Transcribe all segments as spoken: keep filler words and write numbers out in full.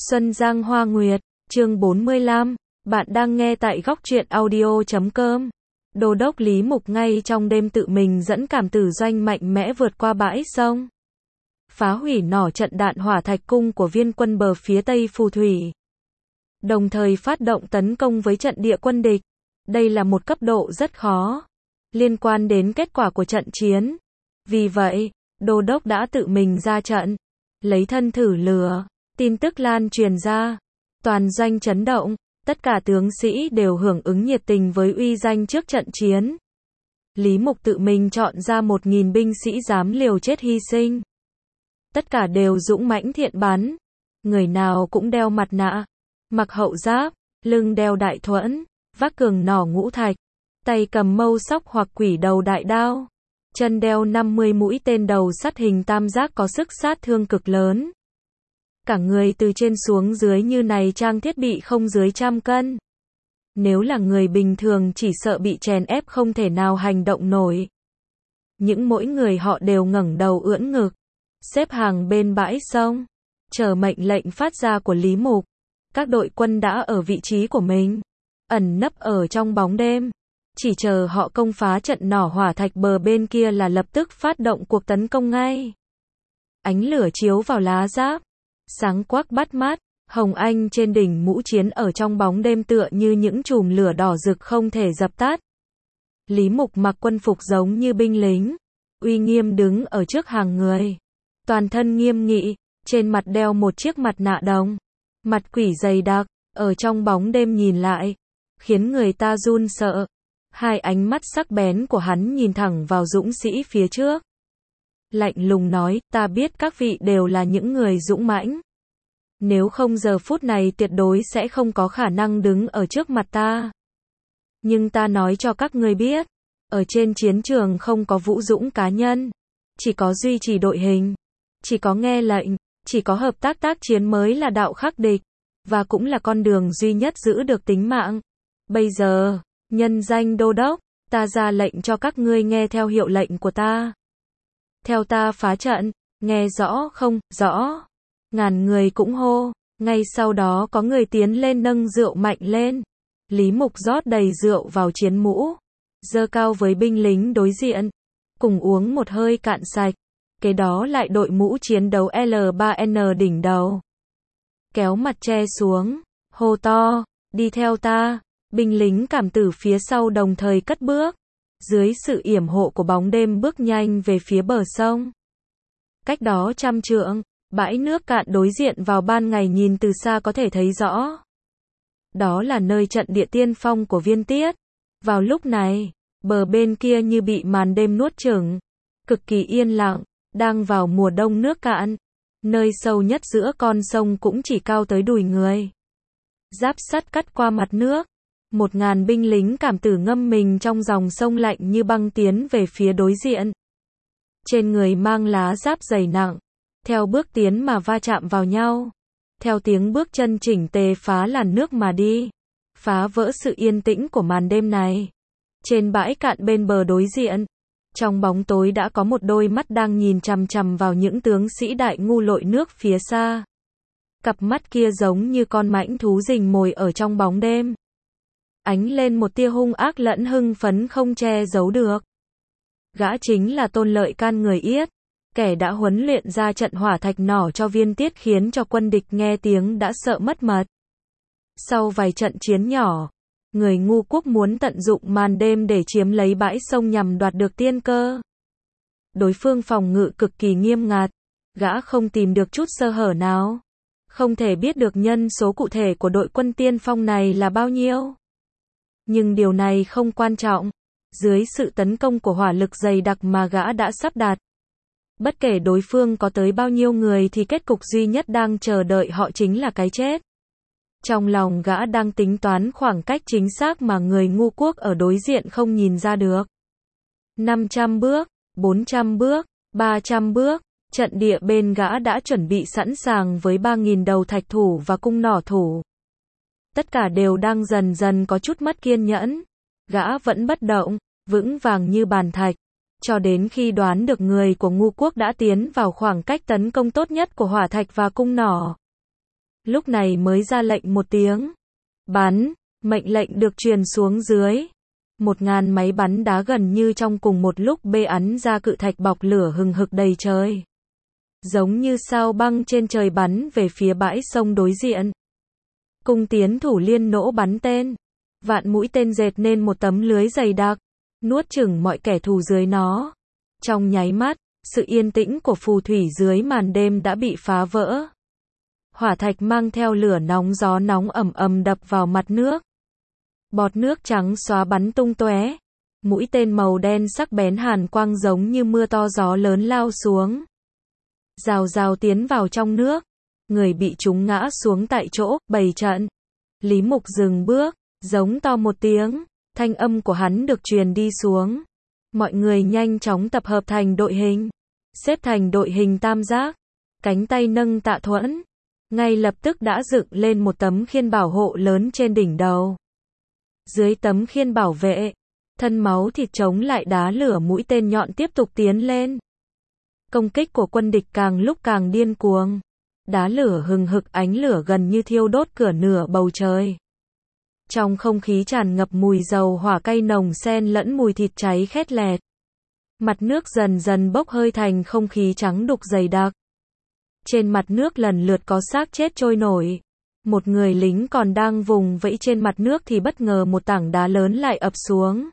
Xuân Giang Hoa Nguyệt, chương bốn mươi lăm, bạn đang nghe tại góc truyện audio chấm com. Đô đốc Lý Mục ngay trong đêm tự mình dẫn cảm tử doanh mạnh mẽ vượt qua bãi sông, phá hủy nỏ trận đạn hỏa thạch cung của viên quân bờ phía tây phù thủy, đồng thời phát động tấn công với trận địa quân địch. Đây là một cấp độ rất khó, liên quan đến kết quả của trận chiến. Vì vậy, đô đốc đã tự mình ra trận, lấy thân thử lửa. Tin tức lan truyền ra, toàn doanh chấn động, tất cả tướng sĩ đều hưởng ứng nhiệt tình với uy danh trước trận chiến. Lý Mục tự mình chọn ra một nghìn binh sĩ dám liều chết hy sinh. Tất cả đều dũng mãnh thiện bắn, người nào cũng đeo mặt nạ, mặc hậu giáp, lưng đeo đại thuẫn, vác cường nỏ ngũ thạch, tay cầm mâu sóc hoặc quỷ đầu đại đao, chân đeo năm mươi mũi tên đầu sắt hình tam giác có sức sát thương cực lớn. Cả người từ trên xuống dưới như này trang thiết bị không dưới trăm cân. Nếu là người bình thường chỉ sợ bị chèn ép không thể nào hành động nổi. Những mỗi người họ đều ngẩng đầu ưỡn ngực, xếp hàng bên bãi sông, chờ mệnh lệnh phát ra của Lý Mục. Các đội quân đã ở vị trí của mình, ẩn nấp ở trong bóng đêm, chỉ chờ họ công phá trận nỏ hỏa thạch bờ bên kia là lập tức phát động cuộc tấn công ngay. Ánh lửa chiếu vào lá giáp, sáng quắc bắt mắt, hồng anh trên đỉnh mũ chiến ở trong bóng đêm tựa như những chùm lửa đỏ rực không thể dập tắt. Lý Mục mặc quân phục giống như binh lính, uy nghiêm đứng ở trước hàng người, toàn thân nghiêm nghị, trên mặt đeo một chiếc mặt nạ đồng, mặt quỷ dày đặc, ở trong bóng đêm nhìn lại, khiến người ta run sợ. Hai ánh mắt sắc bén của hắn nhìn thẳng vào dũng sĩ phía trước, lạnh lùng nói, ta biết các vị đều là những người dũng mãnh. Nếu không giờ phút này tuyệt đối sẽ không có khả năng đứng ở trước mặt ta. Nhưng ta nói cho các ngươi biết, ở trên chiến trường không có vũ dũng cá nhân, chỉ có duy trì đội hình, chỉ có nghe lệnh, chỉ có hợp tác tác chiến mới là đạo khắc địch, và cũng là con đường duy nhất giữ được tính mạng. Bây giờ, nhân danh đô đốc, ta ra lệnh cho các ngươi nghe theo hiệu lệnh của ta. Theo ta phá trận, nghe rõ không? Rõ. Ngàn người cũng hô, ngay sau đó có người tiến lên nâng rượu mạnh lên. Lý Mục rót đầy rượu vào chiến mũ, giơ cao với binh lính đối diện, cùng uống một hơi cạn sạch. Kế đó lại đội mũ chiến đấu L ba N đỉnh đầu, kéo mặt che xuống, hô to, đi theo ta. Binh lính cảm tử phía sau đồng thời cất bước, dưới sự yểm hộ của bóng đêm bước nhanh về phía bờ sông. Cách đó trăm trượng, bãi nước cạn đối diện vào ban ngày nhìn từ xa có thể thấy rõ. Đó là nơi trận địa tiên phong của Viên Tiết. Vào lúc này, bờ bên kia như bị màn đêm nuốt chửng, cực kỳ yên lặng, đang vào mùa đông nước cạn. Nơi sâu nhất giữa con sông cũng chỉ cao tới đùi người. Giáp sắt cắt qua mặt nước. Một ngàn binh lính cảm tử ngâm mình trong dòng sông lạnh như băng tiến về phía đối diện. Trên người mang lá giáp dày nặng, theo bước tiến mà va chạm vào nhau, theo tiếng bước chân chỉnh tề phá làn nước mà đi, phá vỡ sự yên tĩnh của màn đêm này. Trên bãi cạn bên bờ đối diện, trong bóng tối đã có một đôi mắt đang nhìn chằm chằm vào những tướng sĩ đại ngu lội nước phía xa. Cặp mắt kia giống như con mãnh thú rình mồi ở trong bóng đêm, ánh lên một tia hung ác lẫn hưng phấn không che giấu được. Gã chính là Tôn Lợi Can người Yết, kẻ đã huấn luyện ra trận hỏa thạch nỏ cho Viên Tiết khiến cho quân địch nghe tiếng đã sợ mất mật. Sau vài trận chiến nhỏ, người ngu quốc muốn tận dụng màn đêm để chiếm lấy bãi sông nhằm đoạt được tiên cơ. Đối phương phòng ngự cực kỳ nghiêm ngặt, gã không tìm được chút sơ hở nào, không thể biết được nhân số cụ thể của đội quân tiên phong này là bao nhiêu. Nhưng điều này không quan trọng, dưới sự tấn công của hỏa lực dày đặc mà gã đã sắp đặt. Bất kể đối phương có tới bao nhiêu người thì kết cục duy nhất đang chờ đợi họ chính là cái chết. Trong lòng gã đang tính toán khoảng cách chính xác mà người ngu quốc ở đối diện không nhìn ra được. năm trăm bước, bốn trăm bước, ba trăm bước, trận địa bên gã đã chuẩn bị sẵn sàng với ba nghìn đầu thạch thủ và cung nỏ thủ. Tất cả đều đang dần dần có chút mất kiên nhẫn. Gã vẫn bất động, vững vàng như bàn thạch, cho đến khi đoán được người của ngu quốc đã tiến vào khoảng cách tấn công tốt nhất của hỏa thạch và cung nỏ. lúc này mới ra lệnh một tiếng. Bắn, mệnh lệnh được truyền xuống dưới. Một ngàn máy bắn đá gần như trong cùng một lúc bê ắn ra cự thạch bọc lửa hừng hực đầy trời. Giống như sao băng trên trời bắn về phía bãi sông đối diện. Cung tiến thủ liên nỗ bắn tên. Vạn mũi tên dệt nên một tấm lưới dày đặc, nuốt chửng mọi kẻ thù dưới nó. Trong nháy mắt, sự yên tĩnh của phù thủy dưới màn đêm đã bị phá vỡ. Hỏa thạch mang theo lửa nóng, gió nóng ầm ầm đập vào mặt nước. Bọt nước trắng xóa bắn tung tóe. Mũi tên màu đen sắc bén hàn quang giống như mưa to gió lớn lao xuống. Rào rào tiến vào trong nước. Người bị trúng ngã xuống tại chỗ, bày trận. Lý Mục dừng bước, giống to một tiếng. Thanh âm của hắn được truyền đi xuống. Mọi người nhanh chóng tập hợp thành đội hình. Xếp thành đội hình tam giác. Cánh tay nâng tạ thuẫn. Ngay lập tức đã dựng lên một tấm khiên bảo hộ lớn trên đỉnh đầu. Dưới tấm khiên bảo vệ, thân máu thịt chống lại đá lửa, mũi tên nhọn tiếp tục tiến lên. Công kích của quân địch càng lúc càng điên cuồng. Đá lửa hừng hực, ánh lửa gần như thiêu đốt cửa nửa bầu trời. Trong không khí tràn ngập mùi dầu hỏa cay nồng xen lẫn mùi thịt cháy khét lẹt. Mặt nước dần dần bốc hơi thành không khí trắng đục dày đặc. Trên mặt nước lần lượt có xác chết trôi nổi. Một người lính còn đang vùng vẫy trên mặt nước thì bất ngờ một tảng đá lớn lại ập xuống.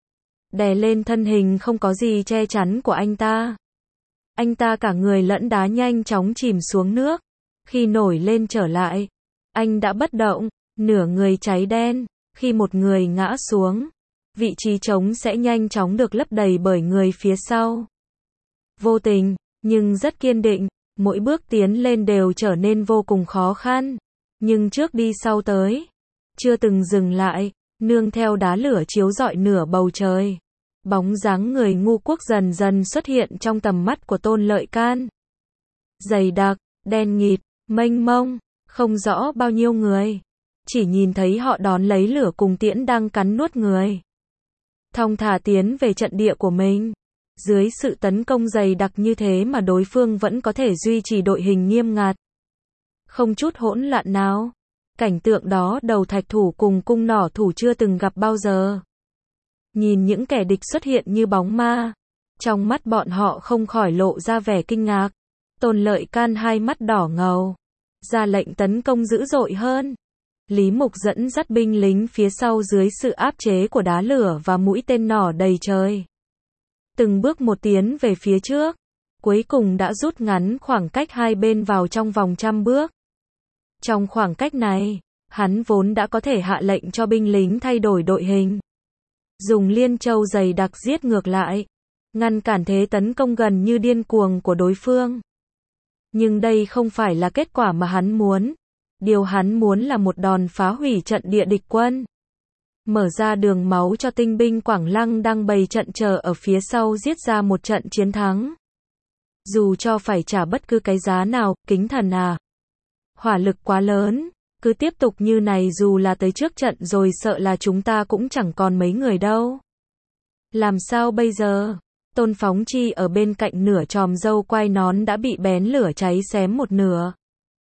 Đè lên thân hình không có gì che chắn của anh ta. Anh ta cả người lẫn đá nhanh chóng chìm xuống nước. Khi nổi lên trở lại, anh đã bất động, nửa người cháy đen. Khi một người ngã xuống, vị trí trống sẽ nhanh chóng được lấp đầy bởi người phía sau. Vô tình, nhưng rất kiên định, mỗi bước tiến lên đều trở nên vô cùng khó khăn. Nhưng trước đi sau tới, chưa từng dừng lại, nương theo đá lửa chiếu rọi nửa bầu trời. Bóng dáng người ngu quốc dần dần xuất hiện trong tầm mắt của Tôn Lợi Can. Dày đặc, đen nghịt, mênh mông, không rõ bao nhiêu người. Chỉ nhìn thấy họ đón lấy lửa cùng tiễn đang cắn nuốt người. Thong thả tiến về trận địa của mình. Dưới sự tấn công dày đặc như thế mà đối phương vẫn có thể duy trì đội hình nghiêm ngặt. Không chút hỗn loạn nào. Cảnh tượng đó đầu thạch thủ cùng cung nỏ thủ chưa từng gặp bao giờ. Nhìn những kẻ địch xuất hiện như bóng ma. Trong mắt bọn họ không khỏi lộ ra vẻ kinh ngạc. Tôn Lợi Can hai mắt đỏ ngầu. Ra lệnh tấn công dữ dội hơn. Lý Mục dẫn dắt binh lính phía sau dưới sự áp chế của đá lửa và mũi tên nỏ đầy trời. Từng bước một tiến về phía trước. Cuối cùng đã rút ngắn khoảng cách hai bên vào trong vòng trăm bước. Trong khoảng cách này, hắn vốn đã có thể hạ lệnh cho binh lính thay đổi đội hình. Dùng liên châu dày đặc giết ngược lại. Ngăn cản thế tấn công gần như điên cuồng của đối phương. Nhưng đây không phải là kết quả mà hắn muốn. Điều hắn muốn là một đòn phá hủy trận địa địch quân. Mở ra đường máu cho tinh binh Quảng Lăng đang bày trận chờ ở phía sau giết ra một trận chiến thắng. Dù cho phải trả bất cứ cái giá nào, Kính Thần à. Hỏa lực quá lớn, cứ tiếp tục như này dù là tới trước trận rồi sợ là chúng ta cũng chẳng còn mấy người đâu. Làm sao bây giờ? Tôn Phóng Chi ở bên cạnh nửa tròm râu quai nón đã bị bén lửa cháy xém một nửa.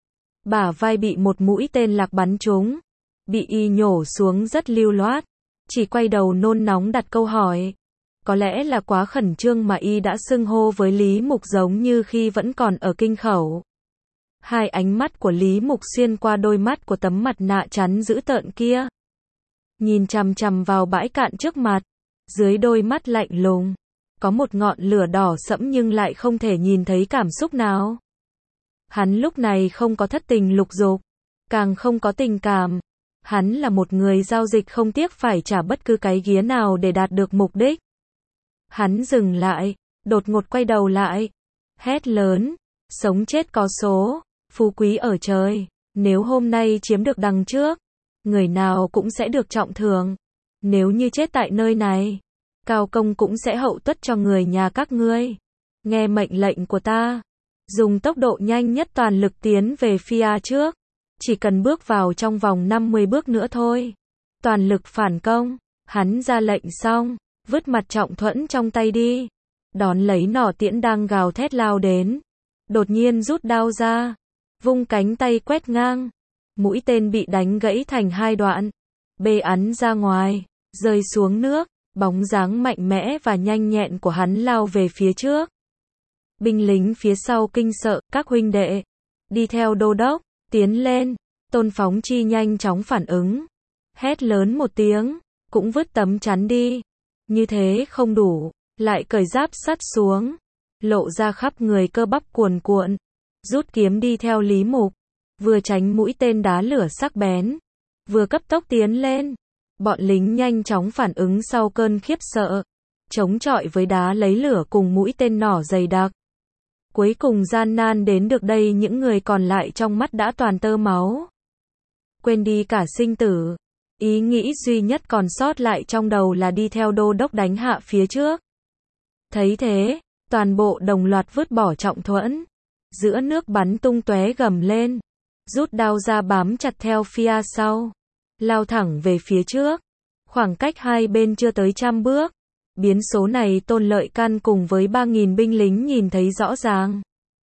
Bả vai bị một mũi tên lạc bắn trúng. Bị y nhổ xuống rất lưu loát. Chỉ quay đầu nôn nóng đặt câu hỏi. Có lẽ là quá khẩn trương mà y đã xưng hô với Lý Mục giống như khi vẫn còn ở kinh khẩu. Hai ánh mắt của Lý Mục xuyên qua đôi mắt của tấm mặt nạ chắn dữ tợn kia. Nhìn chằm chằm vào bãi cạn trước mặt. Dưới đôi mắt lạnh lùng, có một ngọn lửa đỏ sẫm nhưng lại không thể nhìn thấy cảm xúc nào. Hắn lúc này không có thất tình lục dục, càng không có tình cảm. Hắn là một người giao dịch không tiếc phải trả bất cứ cái giá nào để đạt được mục đích. Hắn dừng lại, đột ngột quay đầu lại, hét lớn, sống chết có số, phú quý ở trời, nếu hôm nay chiếm được đằng trước, người nào cũng sẽ được trọng thưởng. Nếu như chết tại nơi này, Cao Công cũng sẽ hậu tuất cho người nhà các ngươi. Nghe mệnh lệnh của ta, dùng tốc độ nhanh nhất toàn lực tiến về phía trước. Chỉ cần bước vào trong vòng năm mươi bước nữa thôi. Toàn lực phản công. Hắn ra lệnh xong, vứt mặt trọng thuẫn trong tay đi. Đón lấy nỏ tiễn đang gào thét lao đến. Đột nhiên rút đao ra. Vung cánh tay quét ngang. Mũi tên bị đánh gãy thành hai đoạn, bê ắn ra ngoài, rơi xuống nước, bóng dáng mạnh mẽ và nhanh nhẹn của hắn lao về phía trước. Binh lính phía sau kinh sợ, các huynh đệ, đi theo đô đốc, tiến lên. Tôn Phóng Chi nhanh chóng phản ứng, hét lớn một tiếng, cũng vứt tấm chắn đi. Như thế không đủ, lại cởi giáp sắt xuống, lộ ra khắp người cơ bắp cuồn cuộn, rút kiếm đi theo Lý Mục, vừa tránh mũi tên đá lửa sắc bén, vừa cấp tốc tiến lên. Bọn lính nhanh chóng phản ứng sau cơn khiếp sợ, chống chọi với đá lấy lửa cùng mũi tên nỏ dày đặc. Cuối cùng gian nan đến được đây, những người còn lại trong mắt đã toàn tơ máu. Quên đi cả sinh tử, ý nghĩ duy nhất còn sót lại trong đầu là đi theo đô đốc đánh hạ phía trước. Thấy thế, toàn bộ đồng loạt vứt bỏ trọng thuẫn, giữa nước bắn tung tóe gầm lên, rút đao ra bám chặt theo phía sau, lao thẳng về phía trước. Khoảng cách hai bên chưa tới trăm bước. Biến số này Tôn Lợi Can cùng với ba nghìn binh lính nhìn thấy rõ ràng.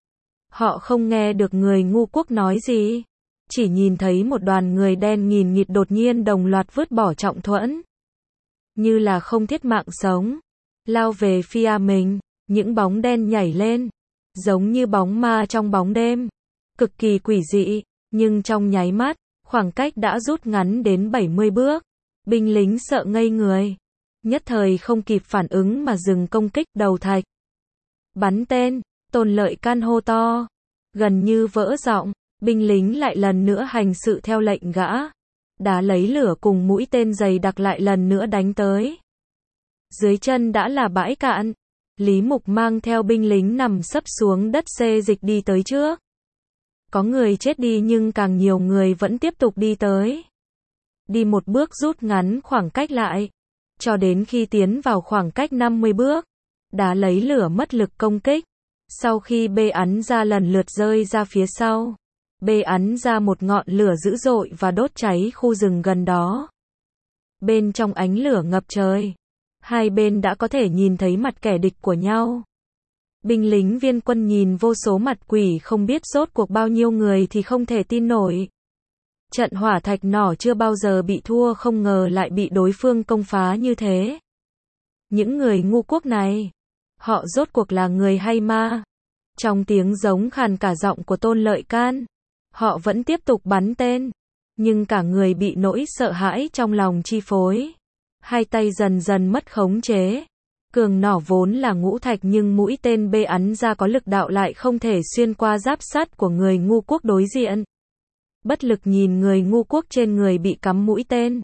Họ không nghe được người ngu quốc nói gì, chỉ nhìn thấy một đoàn người đen nghìn nghịt đột nhiên đồng loạt vứt bỏ trọng thuẫn, như là không thiết mạng sống, lao về phía mình. Những bóng đen nhảy lên, giống như bóng ma trong bóng đêm, cực kỳ quỷ dị, nhưng trong nháy mắt, khoảng cách đã rút ngắn đến bảy mươi bước. Binh lính sợ ngây người, nhất thời không kịp phản ứng mà dừng công kích. Đầu thạch, bắn tên. Tôn Lợi Can hô to, gần như vỡ giọng. Binh lính lại lần nữa hành sự theo lệnh gã, đá lấy lửa cùng mũi tên dày đặc lại lần nữa đánh tới. Dưới chân đã là bãi cạn, Lý Mục mang theo binh lính nằm sấp xuống đất xê dịch đi tới trước. Có người chết đi nhưng càng nhiều người vẫn tiếp tục đi tới. Đi một bước rút ngắn khoảng cách lại, cho đến khi tiến vào khoảng cách năm mươi bước, đá lấy lửa mất lực công kích. Sau khi bê ắn ra lần lượt rơi ra phía sau, bê ắn ra một ngọn lửa dữ dội và đốt cháy khu rừng gần đó. Bên trong ánh lửa ngập trời, hai bên đã có thể nhìn thấy mặt kẻ địch của nhau. Binh lính Viên Quân nhìn vô số mặt quỷ không biết rốt cuộc bao nhiêu người thì không thể tin nổi. Trận hỏa thạch nỏ chưa bao giờ bị thua, không ngờ lại bị đối phương công phá như thế. Những người ngu quốc này, họ rốt cuộc là người hay ma? Trong tiếng giống khàn cả giọng của Tôn Lợi Can, họ vẫn tiếp tục bắn tên, nhưng cả người bị nỗi sợ hãi trong lòng chi phối. Hai tay dần dần mất khống chế. Cường nỏ vốn là ngũ thạch nhưng mũi tên bê ắn ra có lực đạo lại không thể xuyên qua giáp sắt của người ngu quốc đối diện. Bất lực nhìn người ngu quốc trên người bị cắm mũi tên,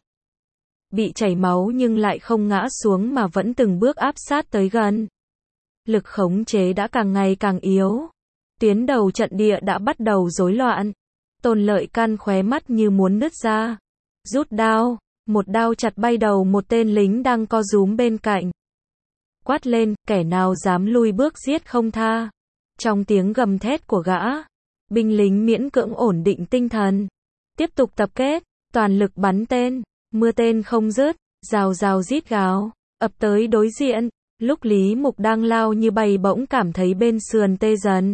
bị chảy máu nhưng lại không ngã xuống mà vẫn từng bước áp sát tới gần. Lực khống chế đã càng ngày càng yếu. Tuyến đầu trận địa đã bắt đầu rối loạn. Tôn Lợi Can khóe mắt như muốn nứt ra. Rút đao, một đao chặt bay đầu một tên lính đang co rúm bên cạnh. Quát lên, kẻ nào dám lui bước giết không tha. Trong tiếng gầm thét của gã, binh lính miễn cưỡng ổn định tinh thần, tiếp tục tập kết, toàn lực bắn tên. Mưa tên không dứt, rào rào rít gào, ập tới đối diện. Lúc Lý Mục đang lao như bay bỗng cảm thấy bên sườn tê dần.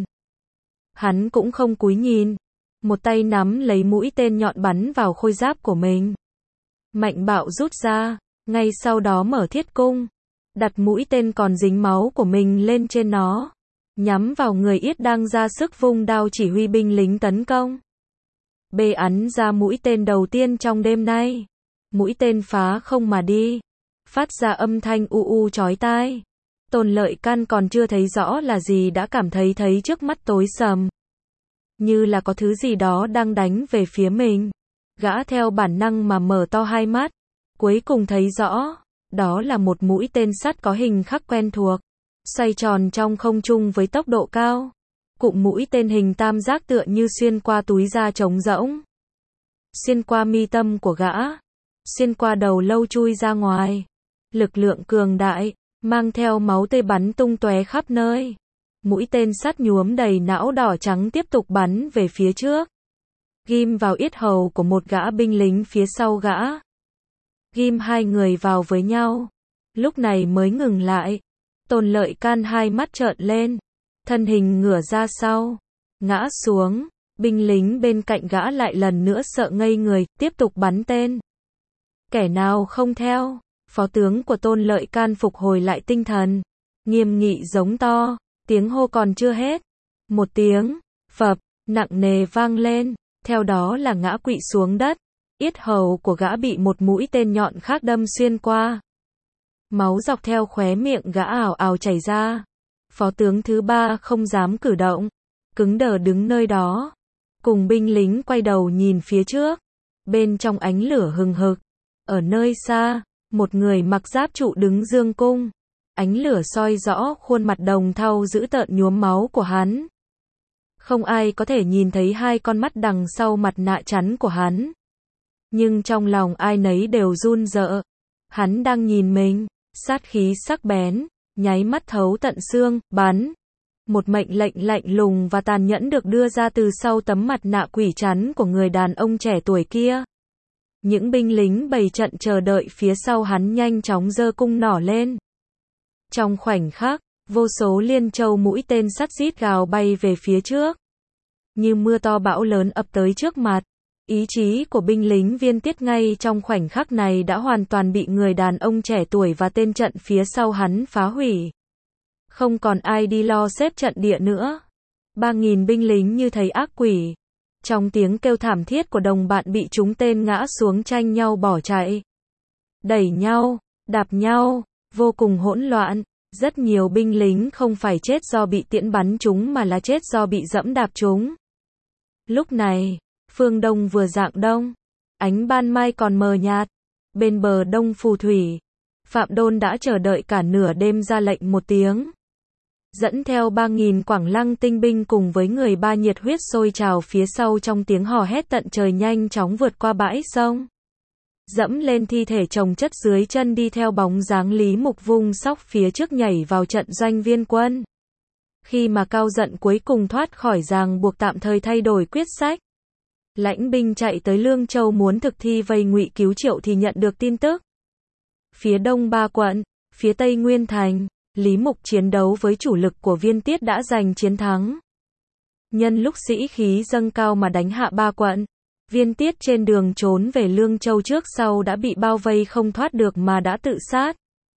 Hắn cũng không cúi nhìn, một tay nắm lấy mũi tên nhọn bắn vào khôi giáp của mình. Mạnh bạo rút ra, ngay sau đó mở thiết cung, đặt mũi tên còn dính máu của mình lên trên nó, nhắm vào người Yết đang ra sức vung đao chỉ huy binh lính tấn công. Bê ắn ra mũi tên đầu tiên trong đêm nay. Mũi tên phá không mà đi, phát ra âm thanh u u chói tai. Tôn Lợi Can còn chưa thấy rõ là gì đã cảm thấy thấy trước mắt tối sầm, như là có thứ gì đó đang đánh về phía mình. Gã theo bản năng mà mở to hai mắt, cuối cùng thấy rõ, đó là một mũi tên sắt có hình khắc quen thuộc, xoay tròn trong không trung với tốc độ cao. Cụm mũi tên hình tam giác tựa như xuyên qua túi da trống rỗng, xuyên qua mi tâm của gã, xuyên qua đầu lâu chui ra ngoài. Lực lượng cường đại, mang theo máu tươi bắn tung tóe khắp nơi. Mũi tên sắt nhuốm đầy não đỏ trắng tiếp tục bắn về phía trước, ghim vào yết hầu của một gã binh lính phía sau gã. Ghim hai người vào với nhau, lúc này mới ngừng lại. Tôn Lợi Can hai mắt trợn lên, thân hình ngửa ra sau, ngã xuống. Binh lính bên cạnh gã lại lần nữa sợ ngây người, tiếp tục bắn tên. Kẻ nào không theo? Phó tướng của Tôn Lợi Can phục hồi lại tinh thần, nghiêm nghị giống to, tiếng hô còn chưa hết. Một tiếng, phập, nặng nề vang lên, theo đó là ngã quỵ xuống đất. Yết hầu của gã bị một mũi tên nhọn khác đâm xuyên qua. Máu dọc theo khóe miệng gã ào ào chảy ra. Phó tướng thứ ba không dám cử động, cứng đờ đứng nơi đó. Cùng binh lính quay đầu nhìn phía trước. Bên trong ánh lửa hừng hực, ở nơi xa, một người mặc giáp trụ đứng dương cung. Ánh lửa soi rõ khuôn mặt đồng thau dữ tợn nhuốm máu của hắn. Không ai có thể nhìn thấy hai con mắt đằng sau mặt nạ chắn của hắn. Nhưng trong lòng ai nấy đều run rợ. Hắn đang nhìn mình, sát khí sắc bén, nháy mắt thấu tận xương, bắn. Một mệnh lệnh lạnh lùng và tàn nhẫn được đưa ra từ sau tấm mặt nạ quỷ chắn của người đàn ông trẻ tuổi kia. Những binh lính bày trận chờ đợi phía sau hắn nhanh chóng giơ cung nỏ lên. Trong khoảnh khắc, vô số liên châu mũi tên sắt rít gào bay về phía trước. Như mưa to bão lớn ập tới trước mặt. Ý chí của binh lính Viên Tiết ngay trong khoảnh khắc này đã hoàn toàn bị người đàn ông trẻ tuổi và tên trận phía sau hắn phá hủy. Không còn ai đi lo xếp trận địa nữa. Ba nghìn binh lính như thấy ác quỷ. Trong tiếng kêu thảm thiết của đồng bạn bị trúng tên ngã xuống tranh nhau bỏ chạy. Đẩy nhau, đạp nhau, vô cùng hỗn loạn. Rất nhiều binh lính không phải chết do bị tiễn bắn trúng mà là chết do bị dẫm đạp trúng. Lúc này, phương đông vừa rạng đông, ánh ban mai còn mờ nhạt. Bên bờ đông phù thủy, Phạm Đôn đã chờ đợi cả nửa đêm ra lệnh một tiếng. Dẫn theo ba nghìn Quảng Lăng tinh binh cùng với người ba nhiệt huyết sôi trào phía sau trong tiếng hò hét tận trời nhanh chóng vượt qua bãi sông. Dẫm lên thi thể chồng chất dưới chân đi theo bóng dáng Lý Mục vung sóc phía trước nhảy vào trận doanh Viên quân. Khi mà Cao Dận cuối cùng thoát khỏi ràng buộc tạm thời thay đổi quyết sách. Lãnh binh chạy tới Lương Châu muốn thực thi vây ngụy cứu Triệu thì nhận được tin tức. Phía đông ba quận, phía tây Nguyên Thành, Lý Mục chiến đấu với chủ lực của Viên Tiết đã giành chiến thắng. Nhân lúc sĩ khí dâng cao mà đánh hạ ba quận, Viên Tiết trên đường trốn về Lương Châu trước sau đã bị bao vây không thoát được mà đã tự sát.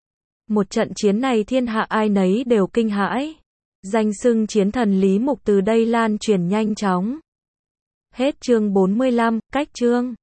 Một trận chiến này thiên hạ ai nấy đều kinh hãi. Danh xưng chiến thần Lý Mục từ đây lan truyền nhanh chóng. Hết chương bốn mươi lăm, cách chương.